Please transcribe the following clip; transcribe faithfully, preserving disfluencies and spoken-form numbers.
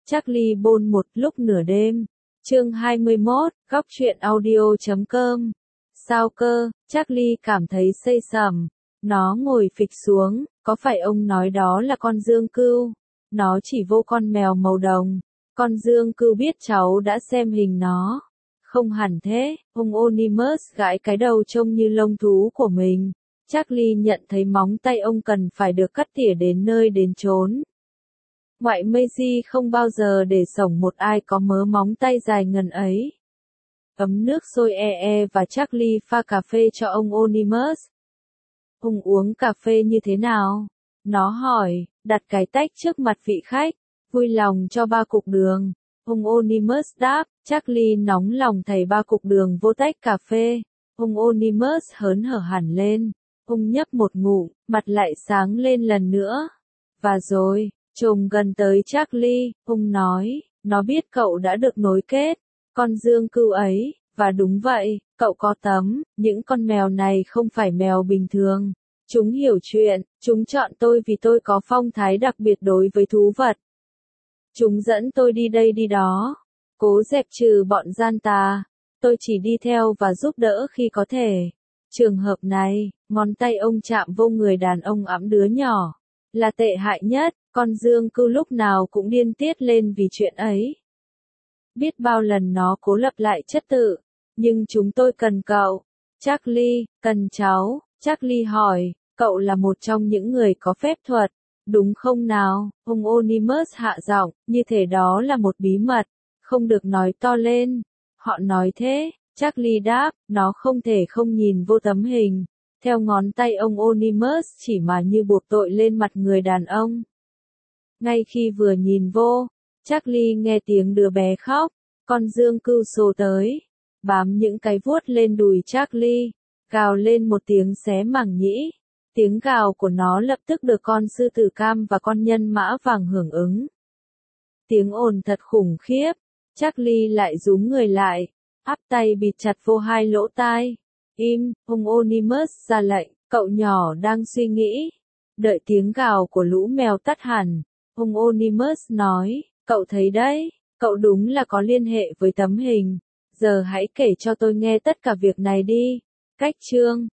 Charlie Bôn một lúc nửa đêm. Chương hai mươi mốt, góc truyện audio chấm com. Sao cơ? Charlie cảm thấy xây sẩm. Nó ngồi phịch xuống, có phải ông nói đó là con dương cưu? Nó chỉ vô con mèo màu đồng. Con dương cưu biết cháu đã xem hình nó. Không hẳn thế, ông Onimus gãi cái đầu trông như lông thú của mình. Charlie nhận thấy móng tay ông cần phải được cắt tỉa đến nơi đến chốn. Ngoại Maisie không bao giờ để sổng một ai có mớ móng tay dài ngần ấy. Ấm nước sôi e e và Charlie pha cà phê cho ông Onimus. Ông uống cà phê như thế nào? Nó hỏi, đặt cái tách trước mặt vị khách, vui lòng cho ba cục đường. Ông Onimus đáp, Charlie nóng lòng thầy ba cục đường vô tách cà phê. Ông Onimus hớn hở hẳn lên. Ông nhấp một ngụm, mặt lại sáng lên lần nữa. Và rồi, trồm gần tới Charlie, ông nói, nó biết cậu đã được nối kết, con dương cưu ấy, và đúng vậy, cậu có tấm, những con mèo này không phải mèo bình thường. Chúng hiểu chuyện, chúng chọn tôi vì tôi có phong thái đặc biệt đối với thú vật. Chúng dẫn tôi đi đây đi đó, cố dẹp trừ bọn gian tà, tôi chỉ đi theo và giúp đỡ khi có thể. Trường hợp này, ngón tay ông chạm vô người đàn ông ẵm đứa nhỏ, là tệ hại nhất, con dương cưu lúc nào cũng điên tiết lên vì chuyện ấy. Biết bao lần nó cố lập lại trật tự, nhưng chúng tôi cần cậu. Charlie, cần cháu, Charlie hỏi, cậu là một trong những người có phép thuật, đúng không nào? Ông Onimus hạ giọng, như thể đó là một bí mật, không được nói to lên. Họ nói thế, Charlie đáp, nó không thể không nhìn vô tấm hình. Theo ngón tay ông Onimus chỉ mà như buộc tội lên mặt người đàn ông. Ngay khi vừa nhìn vô, Charlie nghe tiếng đứa bé khóc, con dương cưu xô tới, bám những cái vuốt lên đùi Charlie, gào lên một tiếng xé màng nhĩ. Tiếng gào của nó lập tức được con sư tử cam và con nhân mã vàng hưởng ứng. Tiếng ồn thật khủng khiếp, Charlie lại rúm người lại, áp tay bịt chặt vô hai lỗ tai. Im, ông Onimus ra lệnh, cậu nhỏ đang suy nghĩ. Đợi tiếng gào của lũ mèo tắt hẳn, ông Onimus nói, cậu thấy đấy, cậu đúng là có liên hệ với tấm hình. Giờ hãy kể cho tôi nghe tất cả việc này đi. Cách chương